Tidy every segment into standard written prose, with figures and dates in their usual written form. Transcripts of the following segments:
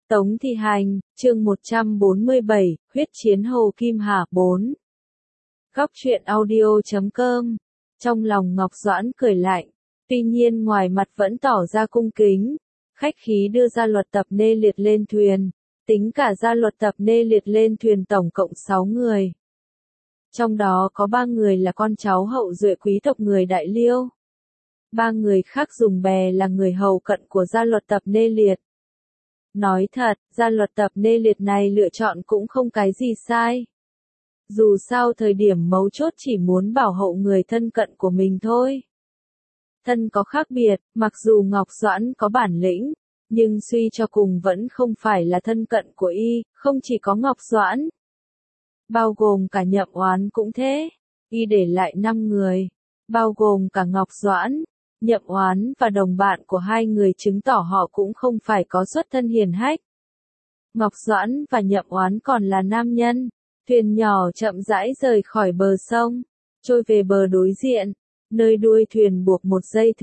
Tống Thi Hành, chương 147, huyết chiến Hồ Kim Hà 4. Góc truyện audio.com. Trong lòng Ngọc Doãn cười lạnh, tuy nhiên ngoài mặt vẫn tỏ ra cung kính, khách khí đưa gia luật tập nê liệt lên thuyền, tính cả gia luật tập nê liệt lên thuyền tổng cộng 6 người. Trong đó có 3 người là con cháu hậu duệ quý tộc người Đại Liêu. 3 người khác dùng bè là người hầu cận của gia luật tập nê liệt. Nói thật, gia luật tập nê liệt này lựa chọn cũng không cái gì sai. Dù sao thời điểm mấu chốt chỉ muốn bảo hộ người thân cận của mình thôi. Thân có khác biệt, mặc dù Ngọc Doãn có bản lĩnh, nhưng suy cho cùng vẫn không phải là thân cận của y, không chỉ có Ngọc Doãn. Bao gồm cả Nhậm Oán cũng thế, y để lại 5 người, bao gồm cả Ngọc Doãn. Nhậm Oán và đồng bạn của hai người chứng tỏ họ cũng không phải có xuất thân hiền hách. Ngọc Doãn và Nhậm Oán còn là nam nhân. Thuyền nhỏ chậm rãi rời khỏi bờ sông, trôi về bờ đối diện, nơi đuôi thuyền buộc một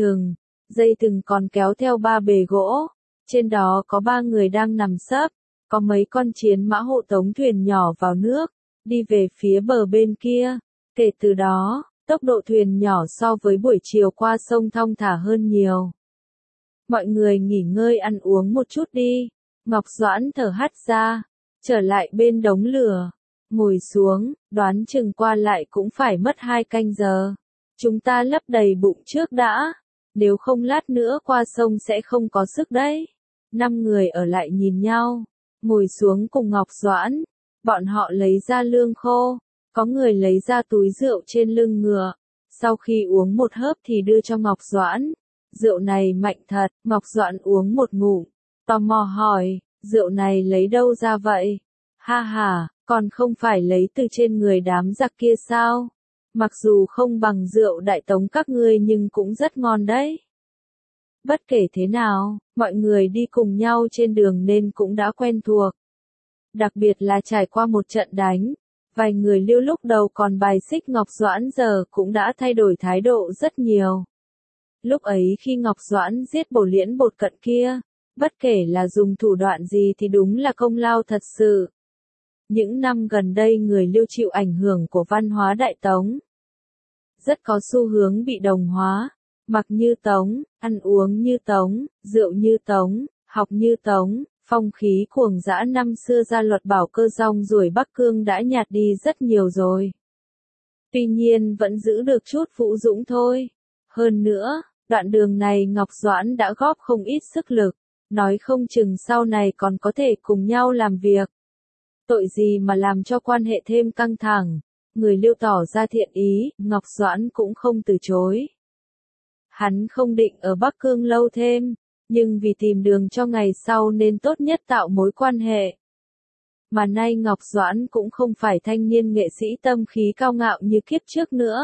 dây thừng còn kéo theo 3 bề gỗ. Trên đó có 3 người đang nằm sấp, có mấy con chiến mã hộ tống thuyền nhỏ vào nước, đi về phía bờ bên kia. Kể từ đó, tốc độ thuyền nhỏ so với buổi chiều qua sông thong thả hơn nhiều. Mọi người nghỉ ngơi ăn uống một chút đi. Ngọc Doãn thở hắt ra, trở lại bên đống lửa, ngồi xuống, đoán chừng qua lại cũng phải mất 2 canh giờ. Chúng ta lấp đầy bụng trước đã, nếu không lát nữa qua sông sẽ không có sức đấy. 5 người ở lại nhìn nhau, ngồi xuống cùng Ngọc Doãn. Bọn họ lấy ra lương khô. Có người lấy ra túi rượu trên lưng ngựa, sau khi uống một hớp thì đưa cho Ngọc Doãn. Rượu này mạnh thật, Ngọc Doãn uống một ngụm, tò mò hỏi, rượu này lấy đâu ra vậy? Ha ha, còn không phải lấy từ trên người đám giặc kia sao? Mặc dù không bằng rượu Đại Tống các ngươi nhưng cũng rất ngon đấy. Bất kể thế nào, mọi người đi cùng nhau trên đường nên cũng đã quen thuộc. Đặc biệt là trải qua một trận đánh. Vài người Liêu lúc đầu còn bài xích Ngọc Doãn giờ cũng đã thay đổi thái độ rất nhiều. Lúc ấy khi Ngọc Doãn giết Bổ Liễn Bột Cận kia, bất kể là dùng thủ đoạn gì thì đúng là công lao thật sự. Những năm gần đây người Liêu chịu ảnh hưởng của văn hóa Đại Tống. Rất có xu hướng bị đồng hóa, mặc như Tống, ăn uống như Tống, rượu như Tống, học như Tống. Phong khí cuồng dã năm xưa gia luật bảo cơ rong ruổi Bắc Cương đã nhạt đi rất nhiều rồi. Tuy nhiên vẫn giữ được chút vũ dũng thôi. Hơn nữa, đoạn đường này Ngọc Doãn đã góp không ít sức lực, nói không chừng sau này còn có thể cùng nhau làm việc. Tội gì mà làm cho quan hệ thêm căng thẳng, người Liêu tỏ ra thiện ý, Ngọc Doãn cũng không từ chối. Hắn không định ở Bắc Cương lâu thêm. Nhưng vì tìm đường cho ngày sau nên tốt nhất tạo mối quan hệ. Mà nay Ngọc Doãn cũng không phải thanh niên nghệ sĩ tâm khí cao ngạo như kiếp trước nữa.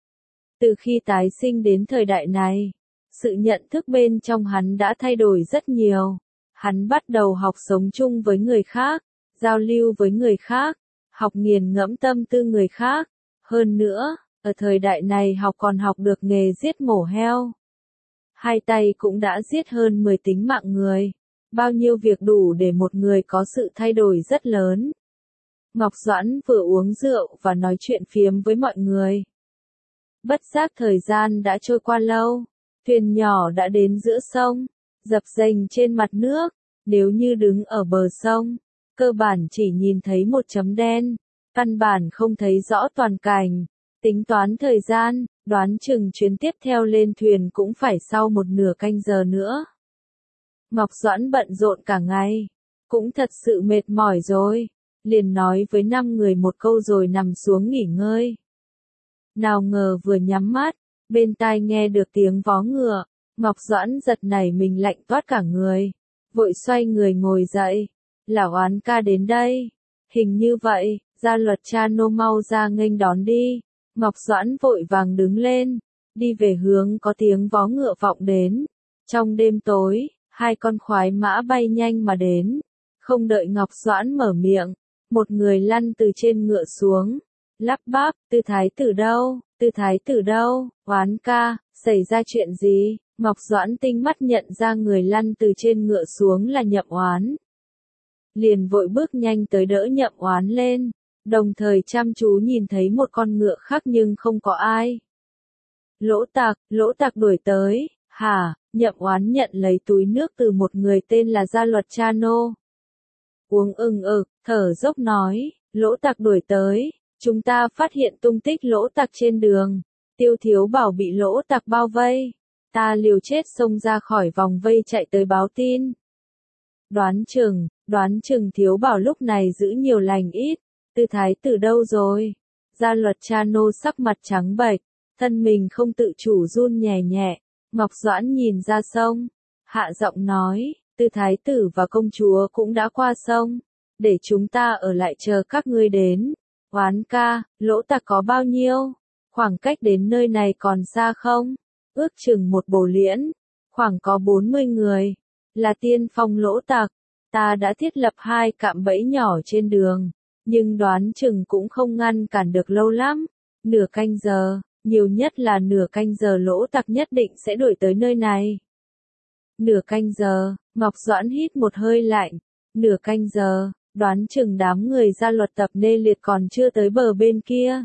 Từ khi tái sinh đến thời đại này, sự nhận thức bên trong hắn đã thay đổi rất nhiều. Hắn bắt đầu học sống chung với người khác, giao lưu với người khác, học nghiền ngẫm tâm tư người khác. Hơn nữa, ở thời đại này học còn học được nghề giết mổ heo. 2 tay cũng đã giết hơn 10 tính mạng người. Bao nhiêu việc đủ để một người có sự thay đổi rất lớn. Ngọc Doãn vừa uống rượu và nói chuyện phiếm với mọi người. Bất giác thời gian đã trôi qua lâu. Thuyền nhỏ đã đến giữa sông, dập dềnh trên mặt nước. Nếu như đứng ở bờ sông, cơ bản chỉ nhìn thấy một chấm đen. Căn bản không thấy rõ toàn cảnh. Tính toán thời gian, đoán chừng chuyến tiếp theo lên thuyền cũng phải sau một nửa canh giờ nữa. Ngọc Doãn bận rộn cả ngày, cũng thật sự mệt mỏi rồi, liền nói với 5 người một câu rồi nằm xuống nghỉ ngơi. Nào ngờ vừa nhắm mắt, bên tai nghe được tiếng vó ngựa, Ngọc Doãn giật nảy mình lạnh toát cả người, vội xoay người ngồi dậy. Lão Oán ca đến đây, hình như vậy, gia luật cha nô mau ra nghênh đón đi. Ngọc Doãn vội vàng đứng lên, đi về hướng có tiếng vó ngựa vọng đến. Trong đêm tối, 2 con khoái mã bay nhanh mà đến. Không đợi Ngọc Doãn mở miệng, một người lăn từ trên ngựa xuống, lắp bắp, Tư thái tử đâu, Tư thái tử đâu, Oán ca, xảy ra chuyện gì? Ngọc Doãn tinh mắt nhận ra người lăn từ trên ngựa xuống là Nhậm Oán. liền vội bước nhanh tới đỡ Nhậm Oán lên, đồng thời chăm chú nhìn thấy một con ngựa khác nhưng không có ai. Lỗ Tạc đuổi tới, hả? Nhậm Oán nhận lấy túi nước từ một người tên là Gia Luật Chano. Uống thở dốc nói, Lỗ Tạc đuổi tới, chúng ta phát hiện tung tích Lỗ Tạc trên đường, Tiêu Thiếu Bảo bị Lỗ Tạc bao vây, ta liều chết xông ra khỏi vòng vây chạy tới báo tin. Đoán chừng Thiếu Bảo lúc này giữ nhiều lành ít, Tư thái tử đâu rồi? Gia Luật Chano sắc mặt trắng bệch, thân mình không tự chủ run nhẹ nhẹ. Ngọc Doãn nhìn ra sông, hạ giọng nói, Tư thái tử và công chúa cũng đã qua sông, để chúng ta ở lại chờ các ngươi đến. Oán ca, Lỗ Tạc có bao nhiêu? Khoảng cách đến nơi này còn xa không? Ước chừng một bổ liễn, khoảng có 40 người, là tiên phong Lỗ Tạc. Ta đã thiết lập 2 cạm bẫy nhỏ trên đường, nhưng đoán chừng cũng không ngăn cản được lâu lắm. Nửa canh giờ, nhiều nhất là nửa canh giờ Lỗ Tạc nhất định sẽ đuổi tới nơi này. Nửa canh giờ, Ngọc Doãn hít một hơi lạnh. Nửa canh giờ, đoán chừng đám người Gia Luật Tập Nê Liệt còn chưa tới bờ bên kia.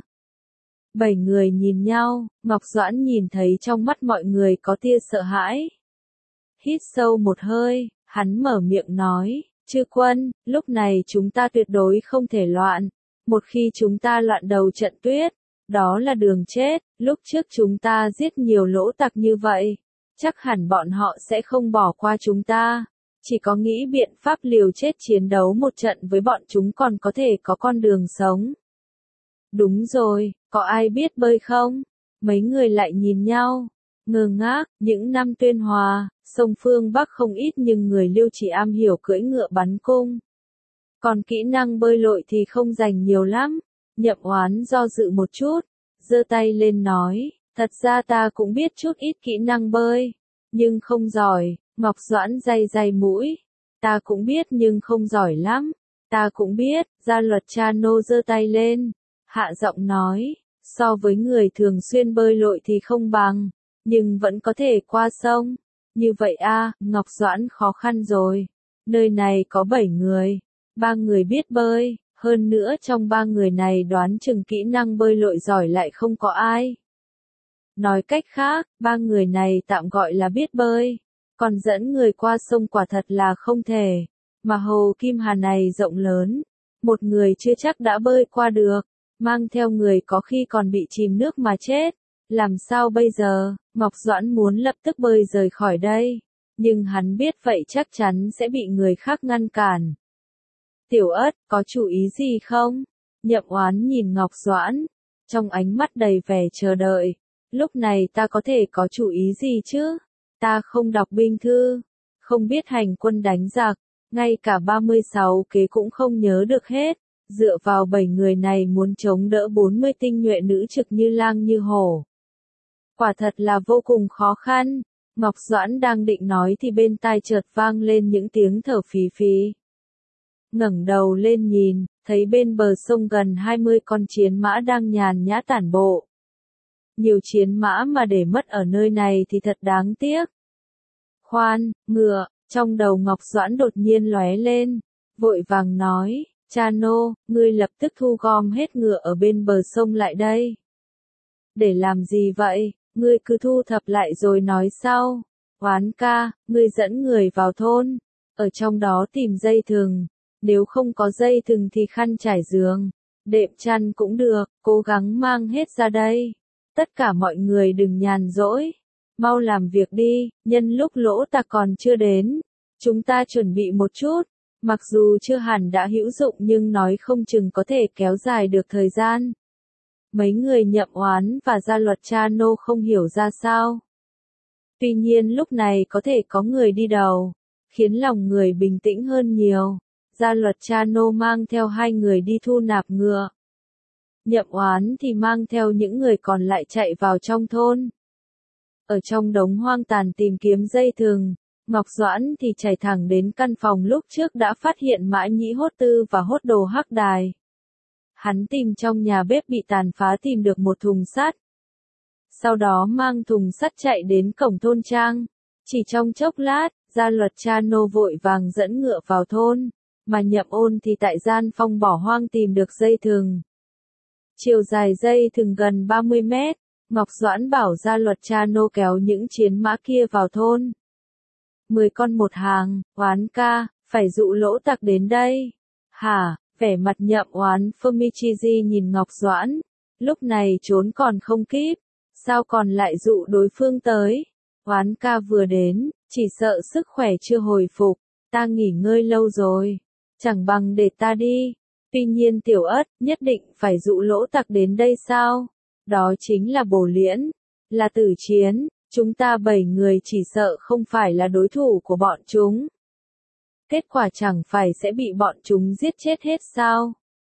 7 người nhìn nhau, Ngọc Doãn nhìn thấy trong mắt mọi người có tia sợ hãi. Hít sâu một hơi, hắn mở miệng nói, chư quân, lúc này chúng ta tuyệt đối không thể loạn. Một khi chúng ta loạn đầu trận tuyết, đó là đường chết. Lúc trước chúng ta giết nhiều Lỗ Tạc như vậy, chắc hẳn bọn họ sẽ không bỏ qua chúng ta. Chỉ có nghĩ biện pháp liều chết chiến đấu một trận với bọn chúng còn có thể có con đường sống. Đúng rồi, có ai biết bơi không? Mấy người lại nhìn nhau, ngơ ngác. Những năm Tuyên Hòa, sông phương Bắc không ít nhưng người Liêu chỉ am hiểu cưỡi ngựa bắn cung. Còn kỹ năng bơi lội thì không dành nhiều lắm. Nhậm Oán do dự một chút, giơ tay lên nói, thật ra ta cũng biết chút ít kỹ năng bơi, nhưng không giỏi. Ngọc Doãn day mũi, ta cũng biết nhưng không giỏi lắm. Ta cũng biết. Gia Luật Chano giơ tay lên, hạ giọng nói, so với người thường xuyên bơi lội thì không bằng, nhưng vẫn có thể qua sông. Như vậy a, Ngọc Doãn khó khăn rồi. Nơi này có 7 người, 3 người biết bơi, hơn nữa trong 3 người này đoán chừng kỹ năng bơi lội giỏi lại không có ai. Nói cách khác, 3 người này tạm gọi là biết bơi, còn dẫn người qua sông quả thật là không thể. Mà hồ Kim Hà này rộng lớn, một người chưa chắc đã bơi qua được, mang theo người có khi còn bị chìm nước mà chết. Làm sao bây giờ? Ngọc Doãn muốn lập tức bơi rời khỏi đây, nhưng hắn biết vậy chắc chắn sẽ bị người khác ngăn cản. Tiểu Ất, có chủ ý gì không? Nhậm Oán nhìn Ngọc Doãn, trong ánh mắt đầy vẻ chờ đợi. Lúc này ta có thể có chủ ý gì chứ? Ta không đọc binh thư, không biết hành quân đánh giặc, ngay cả 36 kế cũng không nhớ được hết. Dựa vào 7 người này muốn chống đỡ 40 tinh nhuệ nữ trực như lang như hổ, quả thật là vô cùng khó khăn. Ngọc Doãn đang định nói thì bên tai chợt vang lên những tiếng thở phì phì. Ngẩng đầu lên nhìn, thấy bên bờ sông gần 20 con chiến mã đang nhàn nhã tản bộ. Nhiều chiến mã mà để mất ở nơi này thì thật đáng tiếc. Khoan, ngựa, trong đầu Ngọc Doãn đột nhiên lóe lên, vội vàng nói, Chano, ngươi lập tức thu gom hết ngựa ở bên bờ sông lại đây. Để làm gì vậy? Ngươi cứ thu thập lại rồi nói sau. Oán ca, ngươi dẫn người vào thôn, ở trong đó tìm dây thừng, nếu không có dây thừng thì khăn trải giường, đệm chăn cũng được, cố gắng mang hết ra đây. Tất cả mọi người đừng nhàn rỗi, mau làm việc đi, nhân lúc Lỗ Tạc còn chưa đến, chúng ta chuẩn bị một chút, mặc dù chưa hẳn đã hữu dụng nhưng nói không chừng có thể kéo dài được thời gian. Mấy người Nhậm Oán và Gia Luật Chano không hiểu ra sao. Tuy nhiên lúc này có thể có người đi đầu, khiến lòng người bình tĩnh hơn nhiều. Gia Luật Chano mang theo 2 người đi thu nạp ngựa. Nhậm Oán thì mang theo những người còn lại chạy vào trong thôn. Ở trong đống hoang tàn tìm kiếm dây thừng, Ngọc Doãn thì chạy thẳng đến căn phòng lúc trước đã phát hiện Mã Nhĩ Hốt Tư và Hốt Đồ Hắc Đài. Hắn tìm trong nhà bếp bị tàn phá tìm được một thùng sắt. Sau đó mang thùng sắt chạy đến cổng thôn trang. Chỉ trong chốc lát, Gia Luật Chano vội vàng dẫn ngựa vào thôn. mà Nhậm Ôn thì tại gian phong bỏ hoang tìm được dây thừng. Chiều dài dây thừng gần 30 mét, Ngọc Doãn bảo Gia Luật Cha Nô kéo những chiến mã kia vào thôn. 10 con một hàng, Oán ca, phải dụ lỗ tặc đến đây. Hả, vẻ mặt Nhậm Oán Fumichiji nhìn Ngọc Doãn, lúc này trốn còn không kíp, sao còn lại dụ đối phương tới. Oán ca vừa đến, chỉ sợ sức khỏe chưa hồi phục, ta nghỉ ngơi lâu rồi, chẳng bằng để ta đi. Tuy nhiên Tiểu Ất nhất định phải dụ lỗ tặc đến đây sao? Đó chính là Bồ Liễn, là tử chiến, chúng ta 7 người chỉ sợ không phải là đối thủ của bọn chúng. Kết quả chẳng phải sẽ bị bọn chúng giết chết hết sao?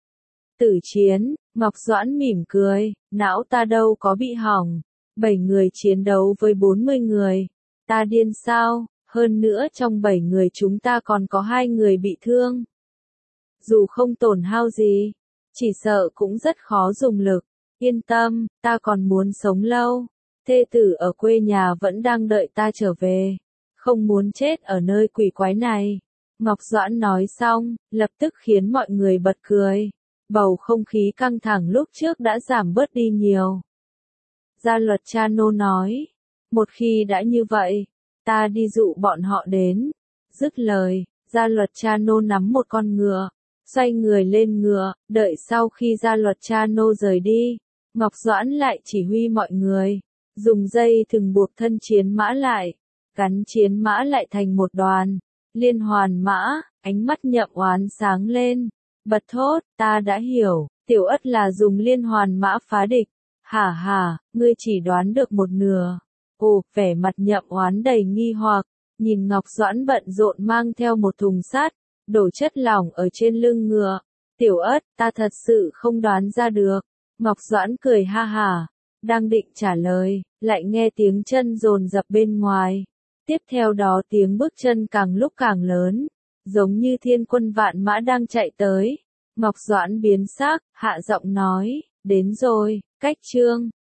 Tử chiến, Ngọc Doãn mỉm cười, não ta đâu có bị hỏng, 7 người chiến đấu với 40 người, ta điên sao? Hơn nữa trong 7 người chúng ta còn có 2 người bị thương. Dù không tổn hao gì, chỉ sợ cũng rất khó dùng lực. Yên tâm, ta còn muốn sống lâu. Thê tử ở quê nhà vẫn đang đợi ta trở về. Không muốn chết ở nơi quỷ quái này. Ngọc Doãn nói xong, lập tức khiến mọi người bật cười. Bầu không khí căng thẳng lúc trước đã giảm bớt đi nhiều. Gia Luật Cha Nô nói, một khi đã như vậy, ta đi dụ bọn họ đến. Dứt lời, Gia Luật Cha Nô nắm một con ngựa, xoay người lên ngựa, đợi sau khi Gia Luật Cha Nô rời đi, Ngọc Doãn lại chỉ huy mọi người, dùng dây thừng buộc thân chiến mã lại, gắn chiến mã lại thành một đoàn, liên hoàn mã. Ánh mắt Nhậm Oán sáng lên, bật thốt, ta đã hiểu, Tiểu Ất là dùng liên hoàn mã phá địch. Hả hả, ngươi chỉ đoán được một nửa. Ồ, vẻ mặt Nhậm Oán đầy nghi hoặc, nhìn Ngọc Doãn bận rộn mang theo một thùng sắt, đổ chất lỏng ở trên lưng ngựa. Tiểu Ất, ta thật sự không đoán ra được. Ngọc Doãn cười ha hả, đang định trả lời, lại nghe tiếng chân dồn dập bên ngoài. Tiếp theo đó tiếng bước chân càng lúc càng lớn, giống như thiên quân vạn mã đang chạy tới. Ngọc Doãn biến sắc, hạ giọng nói, đến rồi, cách chương.